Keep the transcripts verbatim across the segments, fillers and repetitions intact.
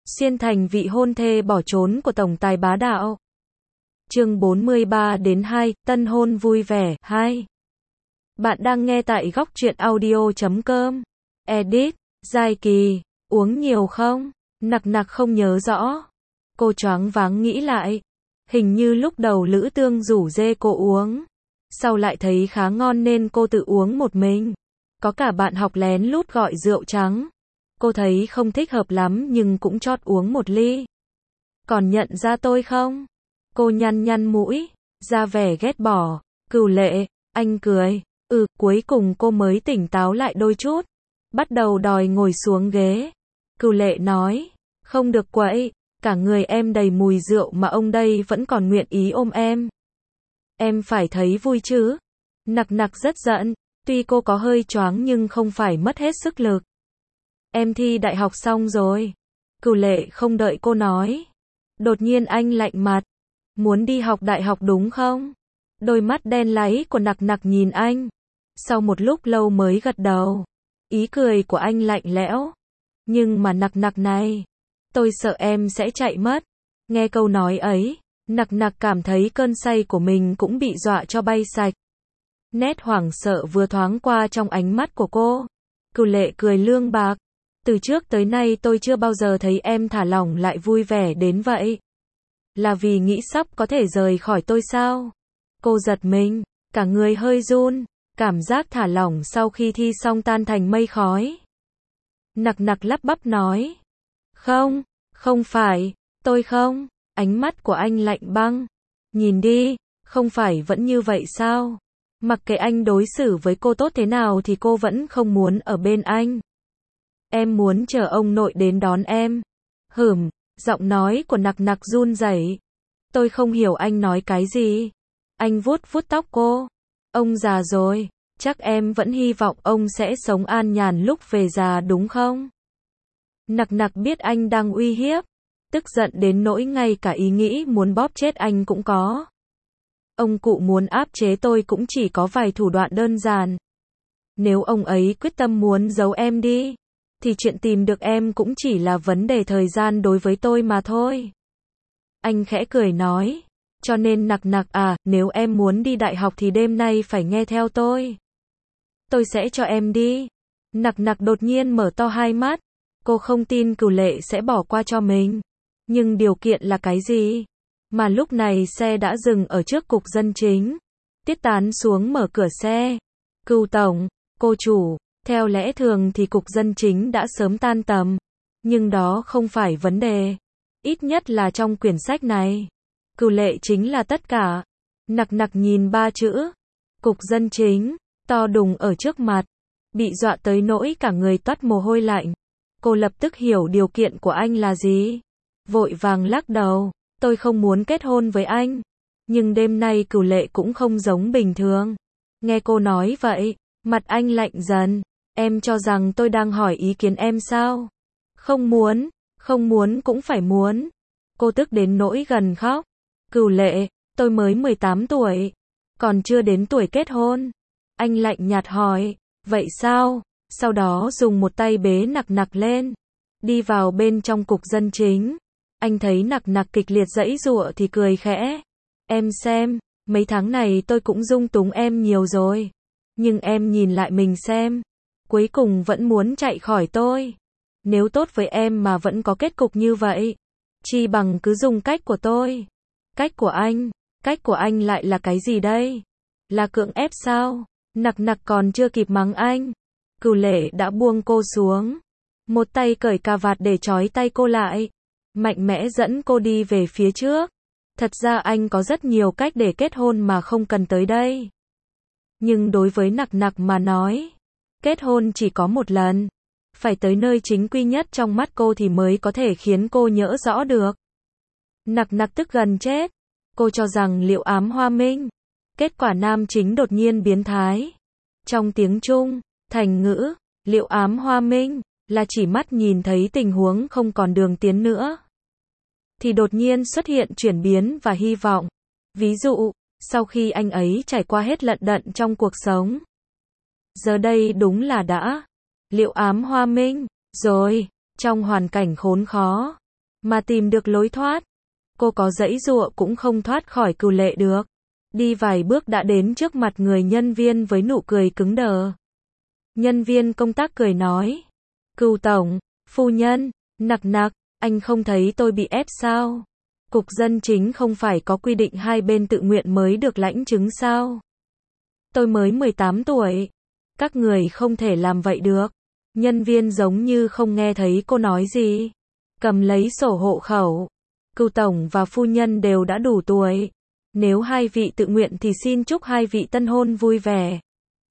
Xuyên thành vị hôn thê bỏ trốn của tổng tài bá đạo. Chương bốn mươi ba đến hai, tân hôn vui vẻ, hai. Bạn đang nghe tại góc truyện audio chấm com. Edit, Giai Kỳ, uống nhiều không? Nặc nặc không nhớ rõ. Cô choáng váng nghĩ lại. Hình như lúc đầu Lữ Tương rủ dê cô uống. Sau lại thấy khá ngon nên cô tự uống một mình. Có cả bạn học lén lút gọi rượu trắng. Cô thấy không thích hợp lắm nhưng cũng chót uống một ly. Còn nhận ra tôi không? Cô nhăn nhăn mũi, ra vẻ ghét bỏ. Cửu Lệ, anh cười. Ừ, cuối cùng cô mới tỉnh táo lại đôi chút. Bắt đầu đòi ngồi xuống ghế. Cửu Lệ nói, không được quậy, cả người em đầy mùi rượu mà ông đây vẫn còn nguyện ý ôm em. Em phải thấy vui chứ. Nặc nặc rất giận, tuy cô có hơi choáng nhưng không phải mất hết sức lực. Em thi đại học xong rồi. Cửu Lệ không đợi cô nói. Đột nhiên anh lạnh mặt. Muốn đi học đại học đúng không? Đôi mắt đen láy của nặc nặc nhìn anh. Sau một lúc lâu mới gật đầu. Ý cười của anh lạnh lẽo. Nhưng mà nặc nặc này, tôi sợ em sẽ chạy mất. Nghe câu nói ấy, nặc nặc cảm thấy cơn say của mình cũng bị dọa cho bay sạch. Nét hoảng sợ vừa thoáng qua trong ánh mắt của cô. Cửu Lệ cười lương bạc. Từ trước tới nay tôi chưa bao giờ thấy em thả lỏng lại vui vẻ đến vậy. Là vì nghĩ sắp có thể rời khỏi tôi sao? Cô giật mình, cả người hơi run, cảm giác thả lỏng sau khi thi xong tan thành mây khói. Nặc nặc lắp bắp nói. Không, không phải, tôi không. Ánh mắt của anh lạnh băng. Nhìn đi, không phải vẫn như vậy sao? Mặc kệ anh đối xử với cô tốt thế nào thì cô vẫn không muốn ở bên anh. Em muốn chờ ông nội đến đón em. Hửm, giọng nói của nặc nặc run rẩy. Tôi không hiểu anh nói cái gì. Anh vuốt vuốt tóc cô. Ông già rồi, chắc em vẫn hy vọng ông sẽ sống an nhàn lúc về già đúng không? Nặc nặc biết anh đang uy hiếp. Tức giận đến nỗi ngay cả ý nghĩ muốn bóp chết anh cũng có. Ông cụ muốn áp chế tôi cũng chỉ có vài thủ đoạn đơn giản. Nếu ông ấy quyết tâm muốn giấu em đi, thì chuyện tìm được em cũng chỉ là vấn đề thời gian đối với tôi mà thôi. Anh khẽ cười nói. Cho nên nặc nặc à, nếu em muốn đi đại học thì đêm nay phải nghe theo tôi. Tôi sẽ cho em đi. Nặc nặc đột nhiên mở to hai mắt. Cô không tin Cửu Lệ sẽ bỏ qua cho mình. Nhưng điều kiện là cái gì? Mà lúc này xe đã dừng ở trước cục dân chính. Tiết Tán xuống mở cửa xe. Cửu tổng, cô chủ. Theo lẽ thường thì cục dân chính đã sớm tan tầm. Nhưng đó không phải vấn đề. Ít nhất là trong quyển sách này. Cửu Lệ chính là tất cả. Nặc nặc nhìn ba chữ. Cục dân chính, to đùng ở trước mặt. Bị dọa tới nỗi cả người toát mồ hôi lạnh. Cô lập tức hiểu điều kiện của anh là gì. Vội vàng lắc đầu. Tôi không muốn kết hôn với anh. Nhưng đêm nay Cửu Lệ cũng không giống bình thường. Nghe cô nói vậy, mặt anh lạnh dần. Em cho rằng tôi đang hỏi ý kiến em sao? Không muốn, không muốn cũng phải muốn. Cô tức đến nỗi gần khóc. Cửu Lệ, tôi mới mười tám tuổi. Còn chưa đến tuổi kết hôn. Anh lạnh nhạt hỏi, vậy sao? Sau đó dùng một tay bế nặc nặc lên. Đi vào bên trong cục dân chính. Anh thấy nặc nặc kịch liệt giãy giụa thì cười khẽ. Em xem, mấy tháng này tôi cũng dung túng em nhiều rồi. Nhưng em nhìn lại mình xem. Cuối cùng vẫn muốn chạy khỏi tôi. Nếu tốt với em mà vẫn có kết cục như vậy, chi bằng cứ dùng cách của tôi. Cách của anh, cách của anh lại là cái gì đây? Là cưỡng ép sao? Nặc nặc còn chưa kịp mắng anh. Cửu Lệ đã buông cô xuống. Một tay cởi cà vạt để trói tay cô lại. Mạnh mẽ dẫn cô đi về phía trước. Thật ra anh có rất nhiều cách để kết hôn mà không cần tới đây. Nhưng đối với nặc nặc mà nói, kết hôn chỉ có một lần. Phải tới nơi chính quy nhất trong mắt cô thì mới có thể khiến cô nhớ rõ được. Nặc nặc tức gần chết. Cô cho rằng Liệu Ám Hoa Minh. Kết quả nam chính đột nhiên biến thái. Trong tiếng Trung, thành ngữ, Liệu Ám Hoa Minh, là chỉ mắt nhìn thấy tình huống không còn đường tiến nữa. Thì đột nhiên xuất hiện chuyển biến và hy vọng. Ví dụ, sau khi anh ấy trải qua hết lận đận trong cuộc sống. Giờ đây đúng là đã Liệu Ám Hoa Minh, rồi, trong hoàn cảnh khốn khó. mà tìm được lối thoát. Cô có giãy giụa cũng không thoát khỏi Cửu Lệ được. Đi vài bước đã đến trước mặt người nhân viên với nụ cười cứng đờ. Nhân viên công tác cười nói. Cửu tổng, phu nhân, nặc nặc, anh không thấy tôi bị ép sao? Cục dân chính không phải có quy định hai bên tự nguyện mới được lãnh chứng sao? Tôi mới mười tám tuổi. Các người không thể làm vậy được. Nhân viên giống như không nghe thấy cô nói gì. Cầm lấy sổ hộ khẩu. Cửu tổng và phu nhân đều đã đủ tuổi. Nếu hai vị tự nguyện thì xin chúc hai vị tân hôn vui vẻ.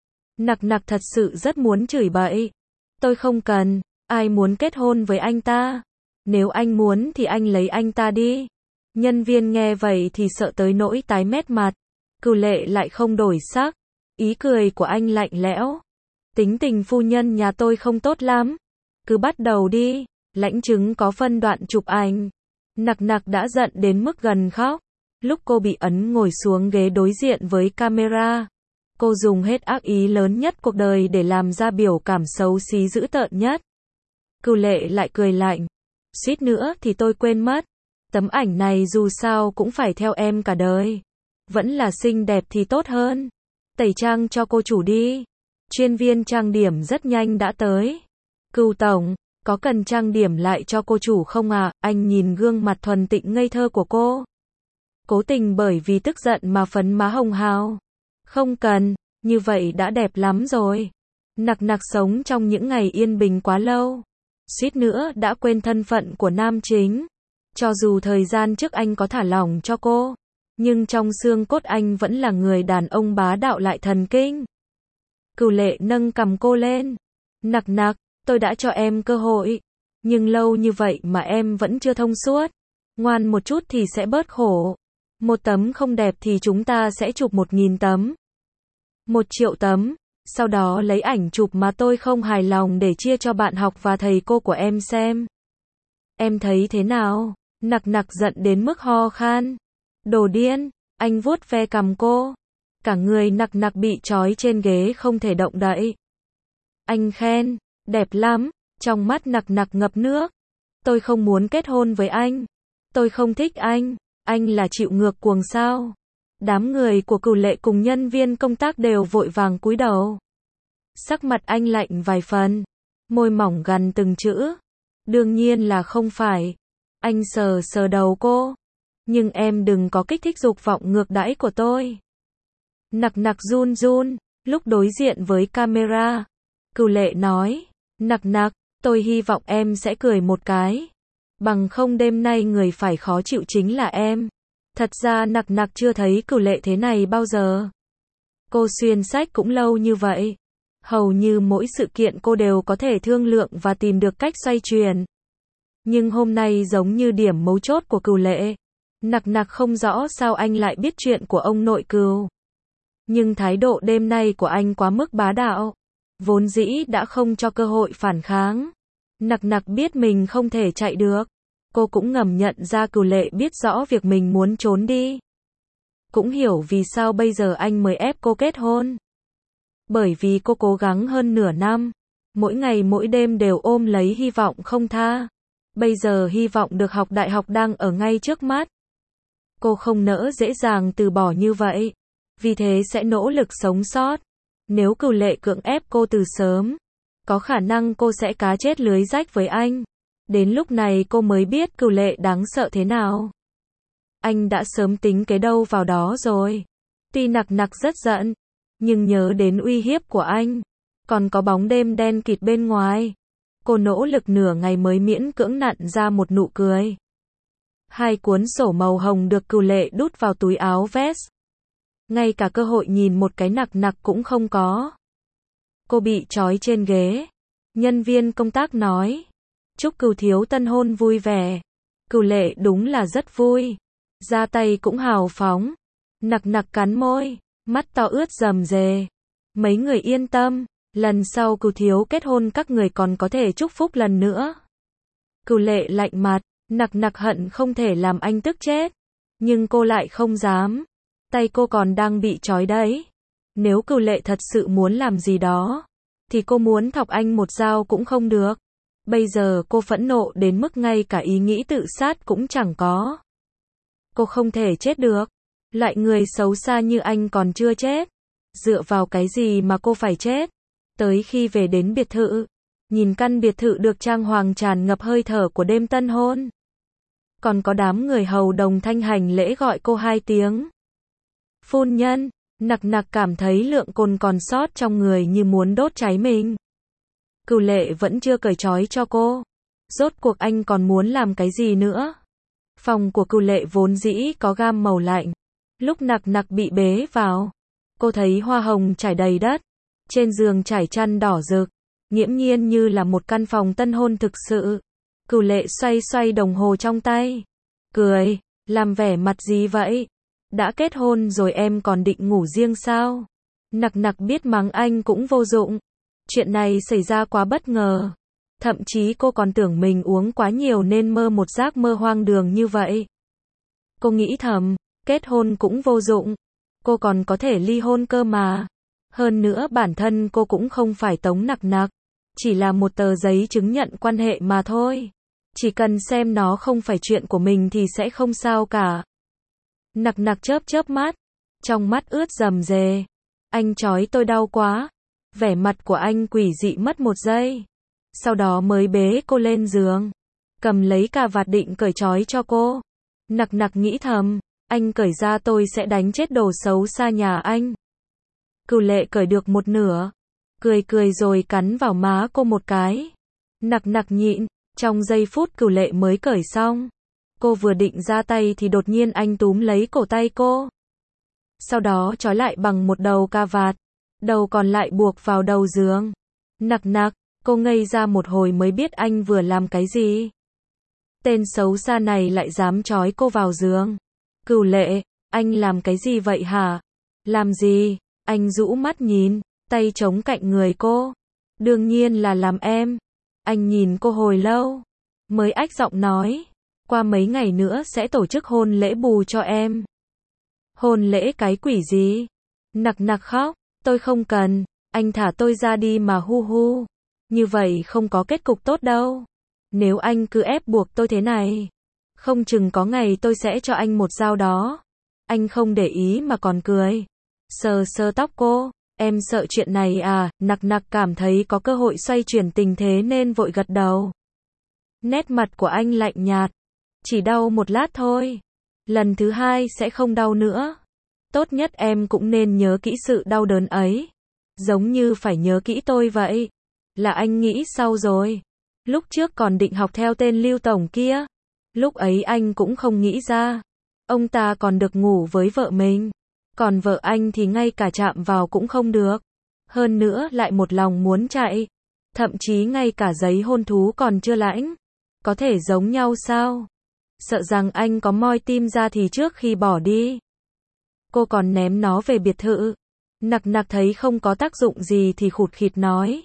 Nặc nặc thật sự rất muốn chửi bậy. Tôi không cần. Ai muốn kết hôn với anh ta? Nếu anh muốn thì anh lấy anh ta đi. Nhân viên nghe vậy thì sợ tới nỗi tái mét mặt. Cửu Lệ lại không đổi sắc. Ý cười của anh lạnh lẽo. Tính tình phu nhân nhà tôi không tốt lắm. Cứ bắt đầu đi. Lãnh chứng có phân đoạn chụp ảnh. Nặc nặc đã giận đến mức gần khóc. Lúc cô bị ấn ngồi xuống ghế đối diện với camera, cô dùng hết ác ý lớn nhất cuộc đời để làm ra biểu cảm xấu xí dữ tợn nhất. Cửu Lệ lại cười lạnh. Suýt nữa thì tôi quên mất. Tấm ảnh này dù sao cũng phải theo em cả đời. Vẫn là xinh đẹp thì tốt hơn. Tẩy trang cho cô chủ đi. Chuyên viên trang điểm rất nhanh đã tới. Cửu tổng, có cần trang điểm lại cho cô chủ không ạ? À? Anh nhìn gương mặt thuần tịnh ngây thơ của cô. Cố tình bởi vì tức giận mà phấn má hồng hào. Không cần, như vậy đã đẹp lắm rồi. Nặc nặc sống trong những ngày yên bình quá lâu. Suýt nữa đã quên thân phận của nam chính. Cho dù thời gian trước anh có thả lỏng cho cô, nhưng trong xương cốt anh vẫn là người đàn ông bá đạo lại thần kinh. Cửu Lệ nâng cằm cô lên. Nặc nặc, tôi đã cho em cơ hội. Nhưng lâu như vậy mà em vẫn chưa thông suốt. Ngoan một chút thì sẽ bớt khổ. Một tấm không đẹp thì chúng ta sẽ chụp một nghìn tấm. Một triệu tấm. Sau đó lấy ảnh chụp mà tôi không hài lòng để chia cho bạn học và thầy cô của em xem. Em thấy thế nào? Nặc nặc giận đến mức ho khan. Đồ điên, anh vuốt ve cằm cô. Cả người nặc nặc bị trói trên ghế không thể động đậy. Anh khen, đẹp lắm, trong mắt nặc nặc ngập nước. Tôi không muốn kết hôn với anh. Tôi không thích anh, anh là chịu ngược cuồng sao? Đám người của Cửu Lệ cùng nhân viên công tác đều vội vàng cúi đầu. Sắc mặt anh lạnh vài phần, môi mỏng gằn từng chữ. Đương nhiên là không phải. Anh sờ sờ đầu cô. Nhưng em đừng có kích thích dục vọng ngược đãi của tôi. Nặc nặc run run, lúc đối diện với camera. Cửu Lệ nói, nặc nặc, tôi hy vọng em sẽ cười một cái. Bằng không đêm nay người phải khó chịu chính là em. Thật ra nặc nặc chưa thấy Cửu Lệ thế này bao giờ. Cô xuyên sách cũng lâu như vậy. Hầu như mỗi sự kiện cô đều có thể thương lượng và tìm được cách xoay chuyển. Nhưng hôm nay giống như điểm mấu chốt của Cửu Lệ. Nặc nặc không rõ sao anh lại biết chuyện của ông nội Cửu. Nhưng thái độ đêm nay của anh quá mức bá đạo. Vốn dĩ đã không cho cơ hội phản kháng. Nặc nặc biết mình không thể chạy được. Cô cũng ngầm nhận ra Cửu Lệ biết rõ việc mình muốn trốn đi. Cũng hiểu vì sao bây giờ anh mới ép cô kết hôn. Bởi vì cô cố gắng hơn nửa năm. Mỗi ngày mỗi đêm đều ôm lấy hy vọng không tha. Bây giờ hy vọng được học đại học đang ở ngay trước mắt. Cô không nỡ dễ dàng từ bỏ như vậy. Vì thế sẽ nỗ lực sống sót. Nếu Cửu Lệ cưỡng ép cô từ sớm, có khả năng cô sẽ cá chết lưới rách với anh. Đến lúc này cô mới biết Cửu Lệ đáng sợ thế nào. Anh đã sớm tính cái đâu vào đó rồi. Tuy nặc nặc rất giận, nhưng nhớ đến uy hiếp của anh, còn có bóng đêm đen kịt bên ngoài. Cô nỗ lực nửa ngày mới miễn cưỡng nặn ra một nụ cười. Hai cuốn sổ màu hồng được Cửu Lệ đút vào túi áo vest. Ngay cả cơ hội nhìn một cái nặc nặc cũng không có. Cô bị trói trên ghế. Nhân viên công tác nói, chúc Cửu thiếu tân hôn vui vẻ. Cửu Lệ đúng là rất vui. Ra tay cũng hào phóng. Nặc nặc cắn môi, mắt to ướt rầm rề. Mấy người yên tâm, lần sau Cửu thiếu kết hôn các người còn có thể chúc phúc lần nữa. Cửu Lệ lạnh mặt, nặc nặc hận không thể làm anh tức chết. Nhưng cô lại không dám. Tay cô còn đang bị trói đấy. Nếu Cửu Lệ thật sự muốn làm gì đó, thì cô muốn thọc anh một dao cũng không được. Bây giờ cô phẫn nộ đến mức ngay cả ý nghĩ tự sát cũng chẳng có. Cô không thể chết được. Loại người xấu xa như anh còn chưa chết. Dựa vào cái gì mà cô phải chết? Tới khi về đến biệt thự, nhìn căn biệt thự được trang hoàng tràn ngập hơi thở của đêm tân hôn. Còn có đám người hầu đồng thanh hành lễ gọi cô hai tiếng phu nhân. Nặc nặc cảm thấy lượng cồn còn sót trong người như muốn đốt cháy mình. Cửu Lệ vẫn chưa cởi trói cho cô. Rốt cuộc anh còn muốn làm cái gì nữa? Phòng của Cửu Lệ vốn dĩ có gam màu lạnh. Lúc nặc nặc bị bế vào, cô thấy hoa hồng trải đầy đất. Trên giường trải chăn đỏ rực, nghiễm nhiên như là một căn phòng tân hôn thực sự. Cửu Lệ xoay xoay đồng hồ trong tay, cười, làm vẻ mặt gì vậy? Đã kết hôn rồi em còn định ngủ riêng sao? Nặc nặc biết mắng anh cũng vô dụng. Chuyện này xảy ra quá bất ngờ. Thậm chí cô còn tưởng mình uống quá nhiều nên mơ một giấc mơ hoang đường như vậy. Cô nghĩ thầm, kết hôn cũng vô dụng. Cô còn có thể ly hôn cơ mà. Hơn nữa bản thân cô cũng không phải tống nặc nặc. Chỉ là một tờ giấy chứng nhận quan hệ mà thôi. Chỉ cần xem nó không phải chuyện của mình thì sẽ không sao cả. Nặc nặc chớp chớp mắt. Trong mắt ướt rầm rề. Anh trói tôi đau quá. Vẻ mặt của anh quỷ dị mất một giây. Sau đó mới bế cô lên giường. Cầm lấy cà vạt định cởi trói cho cô. Nặc nặc nghĩ thầm. Anh cởi ra tôi sẽ đánh chết đồ xấu xa nhà anh. Cửu Lệ cởi được một nửa. Cười cười rồi cắn vào má cô một cái. Nặc nặc nhịn. Trong giây phút Cửu Lệ mới cởi xong. Cô vừa định ra tay thì đột nhiên anh túm lấy cổ tay cô. Sau đó trói lại bằng một đầu cà vạt. Đầu còn lại buộc vào đầu giường. Nặc nặc, cô ngây ra một hồi mới biết anh vừa làm cái gì. Tên xấu xa này lại dám trói cô vào giường. Cửu Lệ, anh làm cái gì vậy hả? Làm gì? Anh rũ mắt nhìn, tay chống cạnh người cô. Đương nhiên là làm em. Anh nhìn cô hồi lâu, mới ách giọng nói. Qua mấy ngày nữa sẽ tổ chức hôn lễ bù cho em. Hôn lễ cái quỷ gì? Nặc nặc khóc. Tôi không cần, anh thả tôi ra đi mà hu hu. Như vậy không có kết cục tốt đâu. Nếu anh cứ ép buộc tôi thế này, không chừng có ngày tôi sẽ cho anh một dao đó. Anh không để ý mà còn cười. Sờ sờ tóc cô, em sợ chuyện này à? Nặc nặc cảm thấy có cơ hội xoay chuyển tình thế nên vội gật đầu. Nét mặt của anh lạnh nhạt. Chỉ đau một lát thôi. Lần thứ hai sẽ không đau nữa. Tốt nhất em cũng nên nhớ kỹ sự đau đớn ấy. Giống như phải nhớ kỹ tôi vậy. Là anh nghĩ sau rồi. Lúc trước còn định học theo tên Lưu Tổng kia. Lúc ấy anh cũng không nghĩ ra. Ông ta còn được ngủ với vợ mình. Còn vợ anh thì ngay cả chạm vào cũng không được. Hơn nữa lại một lòng muốn chạy. Thậm chí ngay cả giấy hôn thú còn chưa lãnh. Có thể giống nhau sao? Sợ rằng anh có moi tim ra thì trước khi bỏ đi. Cô còn ném nó về biệt thự. Nặc nặc thấy không có tác dụng gì thì khụt khịt nói.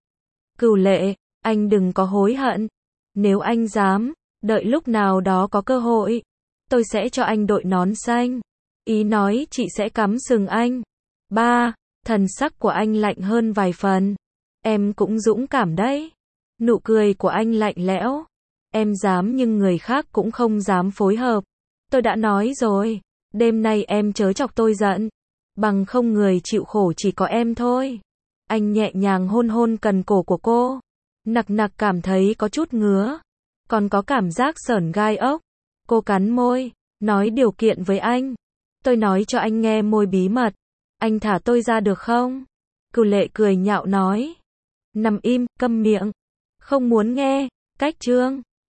Cửu Lệ, anh đừng có hối hận. Nếu anh dám, đợi lúc nào đó có cơ hội, tôi sẽ cho anh đội nón xanh. Ý nói chị sẽ cắm sừng anh. Ba, thần sắc của anh lạnh hơn vài phần. Em cũng dũng cảm đấy. Nụ cười của anh lạnh lẽo. Em dám nhưng người khác cũng không dám phối hợp. Tôi đã nói rồi. Đêm nay em chớ chọc tôi giận. Bằng không người chịu khổ chỉ có em thôi. Anh nhẹ nhàng hôn hôn cần cổ của cô. Nặc nặc cảm thấy có chút ngứa. Còn có cảm giác sởn gai ốc. Cô cắn môi. Nói điều kiện với anh. Tôi nói cho anh nghe môi bí mật. Anh thả tôi ra được không? Cửu Lệ cười nhạo nói. Nằm im, câm miệng. Không muốn nghe. Cách chương.